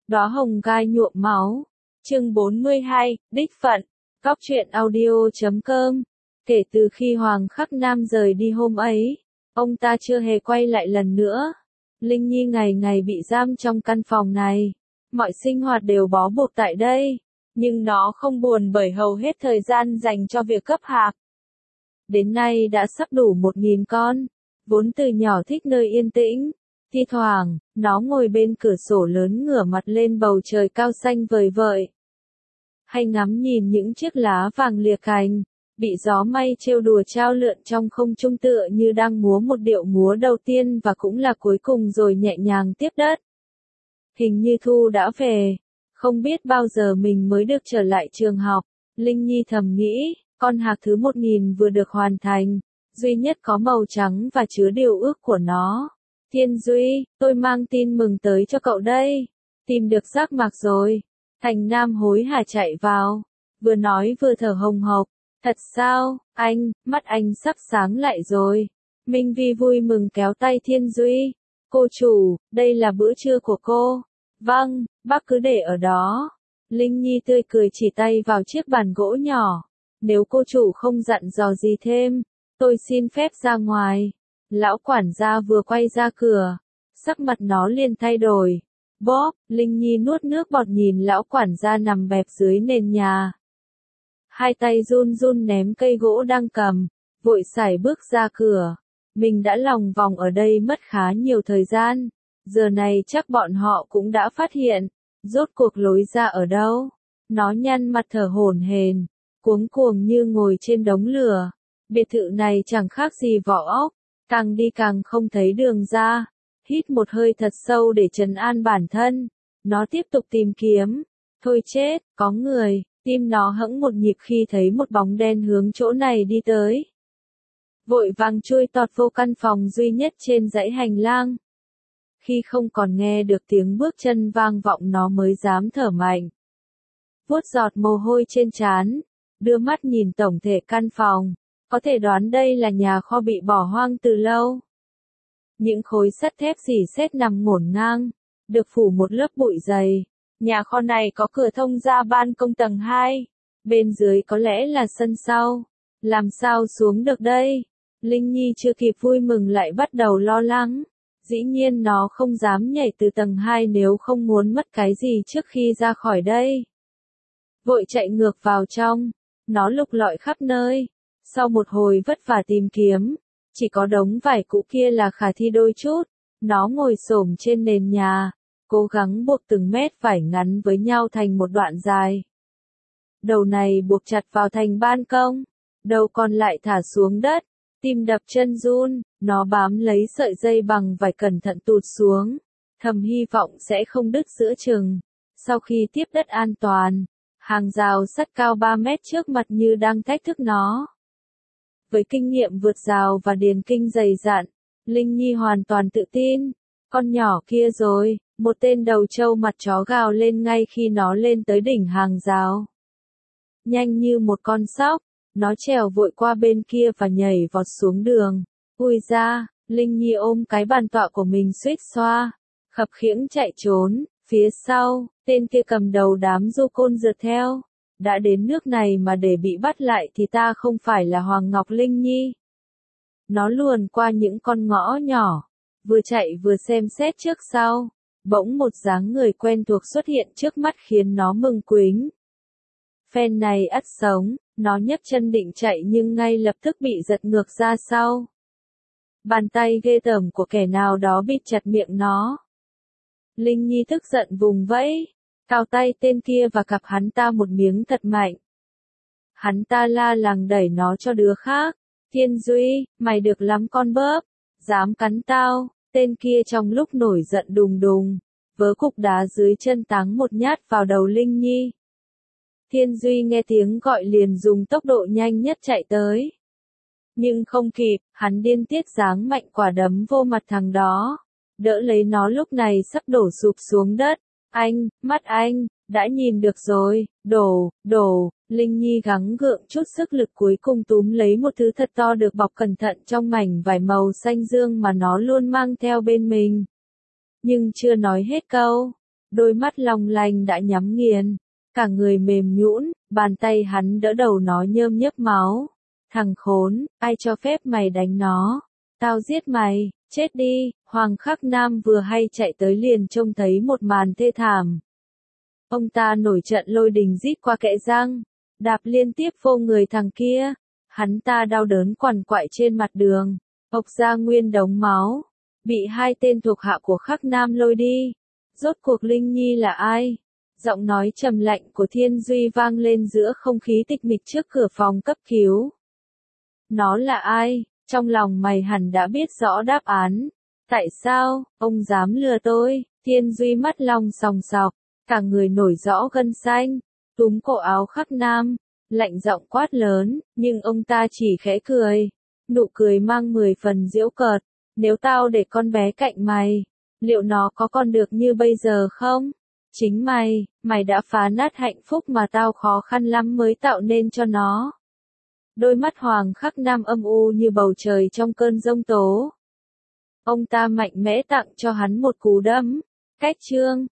Đóa hồng gai nhuộm máu. Chương 42, đích phận. Cóc truyện audio.com. Kể từ khi Hoàng Khắc Nam rời đi hôm ấy, ông ta chưa hề quay lại lần nữa. Linh Nhi ngày ngày bị giam trong căn phòng này. Mọi sinh hoạt đều bó buộc tại đây. Nhưng nó không buồn bởi hầu hết thời gian dành cho việc cấp hạc. Đến nay đã sắp đủ 1.000 con. Vốn từ nhỏ thích nơi yên tĩnh. Thi thoảng, nó ngồi bên cửa sổ lớn ngửa mặt lên bầu trời cao xanh vời vợi. Hay ngắm nhìn những chiếc lá vàng lìa cành, bị gió mây trêu đùa trao lượn trong không trung tựa như đang múa một điệu múa đầu tiên và cũng là cuối cùng rồi nhẹ nhàng tiếp đất. Hình như Thu đã về, không biết bao giờ mình mới được trở lại trường học. Linh Nhi thầm nghĩ, con hạc thứ 1.000 vừa được hoàn thành, duy nhất có màu trắng và chứa điều ước của nó. Thiên Duy, tôi mang tin mừng tới cho cậu đây. Tìm được giác mạc rồi. Thành Nam hối hả chạy vào. Vừa nói vừa thở hồng hộc. Thật sao, anh, mắt anh sắp sáng lại rồi. Minh Vi vui mừng kéo tay Thiên Duy. Cô chủ, đây là bữa trưa của cô. Vâng, bác cứ để ở đó. Linh Nhi tươi cười chỉ tay vào chiếc bàn gỗ nhỏ. Nếu cô chủ không dặn dò gì thêm, tôi xin phép ra ngoài. Lão quản gia vừa quay ra cửa, sắc mặt nó liền thay đổi. Bóp, Linh Nhi nuốt nước bọt nhìn lão quản gia nằm bẹp dưới nền nhà. Hai tay run run ném cây gỗ đang cầm, vội sải bước ra cửa. Mình đã lòng vòng ở đây mất khá nhiều thời gian, giờ này chắc bọn họ cũng đã phát hiện, rốt cuộc lối ra ở đâu. Nó nhăn mặt thở hổn hển, cuống cuồng như ngồi trên đống lửa. Biệt thự này chẳng khác gì vỏ ốc. Càng đi càng không thấy đường ra, hít một hơi thật sâu để trấn an bản thân, nó tiếp tục tìm kiếm. Thôi chết, có người, tim nó hẫng một nhịp khi thấy một bóng đen hướng chỗ này đi tới. Vội vàng chui tọt vô căn phòng duy nhất trên dãy hành lang. Khi không còn nghe được tiếng bước chân vang vọng nó mới dám thở mạnh. Vuốt giọt mồ hôi trên trán, đưa mắt nhìn tổng thể căn phòng. Có thể đoán đây là nhà kho bị bỏ hoang từ lâu. Những khối sắt thép rỉ sét nằm ngổn ngang, được phủ một lớp bụi dày. Nhà kho này có cửa thông ra ban công tầng 2. Bên dưới có lẽ là sân sau. Làm sao xuống được đây? Linh Nhi chưa kịp vui mừng lại bắt đầu lo lắng. Dĩ nhiên nó không dám nhảy từ tầng 2 nếu không muốn mất cái gì trước khi ra khỏi đây. Vội chạy ngược vào trong. Nó lục lọi khắp nơi. Sau một hồi vất vả tìm kiếm, chỉ có đống vải cũ kia là khả thi đôi chút. Nó ngồi xổm trên nền nhà, cố gắng buộc từng mét vải ngắn với nhau thành một đoạn dài. Đầu này buộc chặt vào thành ban công, đầu còn lại thả xuống đất, tim đập chân run, nó bám lấy sợi dây bằng vải cẩn thận tụt xuống, thầm hy vọng sẽ không đứt giữa chừng. Sau khi tiếp đất an toàn, hàng rào sắt cao 3 mét trước mặt như đang thách thức nó. Với kinh nghiệm vượt rào và điền kinh dày dặn, Linh Nhi hoàn toàn tự tin. Con nhỏ kia rồi, một tên đầu trâu mặt chó gào lên ngay khi nó lên tới đỉnh hàng rào. Nhanh như một con sóc, nó trèo vội qua bên kia và nhảy vọt xuống đường. Ui ra, Linh Nhi ôm cái bàn tọa của mình suýt xoa, khập khiễng chạy trốn. Phía sau, tên kia cầm đầu đám du côn rượt theo. Đã đến nước này mà để bị bắt lại thì ta không phải là Hoàng Ngọc Linh Nhi. Nó luồn qua những con ngõ nhỏ, vừa chạy vừa xem xét trước sau. Bỗng một dáng người quen thuộc xuất hiện trước mắt khiến nó mừng quính. Phen này ắt sống, nó nhấc chân định chạy nhưng ngay lập tức bị giật ngược ra sau. Bàn tay ghê tởm của kẻ nào đó bịt chặt miệng nó. Linh Nhi tức giận vùng vẫy, cào tay tên kia và cặp hắn ta một miếng thật mạnh. Hắn ta la làng đẩy nó cho đứa khác. Thiên Duy, mày được lắm con bớp, dám cắn tao. Tên kia trong lúc nổi giận đùng đùng, vớ cục đá dưới chân táng một nhát vào đầu Linh Nhi. Thiên Duy nghe tiếng gọi liền dùng tốc độ nhanh nhất chạy tới. Nhưng không kịp, hắn điên tiết giáng mạnh quả đấm vô mặt thằng đó. Đỡ lấy nó lúc này sắp đổ sụp xuống đất. Anh, mắt anh, đã nhìn được rồi, đổ, Linh Nhi gắng gượng chút sức lực cuối cùng túm lấy một thứ thật to được bọc cẩn thận trong mảnh vải màu xanh dương mà nó luôn mang theo bên mình. Nhưng chưa nói hết câu, đôi mắt long lanh đã nhắm nghiền, cả người mềm nhũn, bàn tay hắn đỡ đầu nó nhơm nhớp máu. Thằng khốn, ai cho phép mày đánh nó? Tao giết mày, chết đi. Hoàng Khắc Nam vừa hay chạy tới liền trông thấy một màn thê thảm. Ông ta nổi trận lôi đình rít qua kẽ răng, đạp liên tiếp vô người thằng kia. Hắn ta đau đớn quằn quại trên mặt đường, ộc ra nguyên đống máu, bị hai tên thuộc hạ của Khắc Nam lôi đi. Rốt cuộc Linh Nhi là ai? Giọng nói trầm lạnh của Thiên Duy vang lên giữa không khí tịch mịch trước cửa phòng cấp cứu. Nó là ai? Trong lòng mày hẳn đã biết rõ đáp án. Tại sao, ông dám lừa tôi? Thiên Duy mắt long sòng sọc, cả người nổi rõ gân xanh, túm cổ áo Khắc Nam, lạnh giọng quát lớn, nhưng ông ta chỉ khẽ cười. Nụ cười mang 10 phần giễu cợt. Nếu tao để con bé cạnh mày, liệu nó có còn được như bây giờ không? Chính mày đã phá nát hạnh phúc mà tao khó khăn lắm mới tạo nên cho nó. Đôi mắt Hoàng Khắc Nam âm u như bầu trời trong cơn giông tố. Ông ta mạnh mẽ tặng cho hắn một cú đấm. Cách chương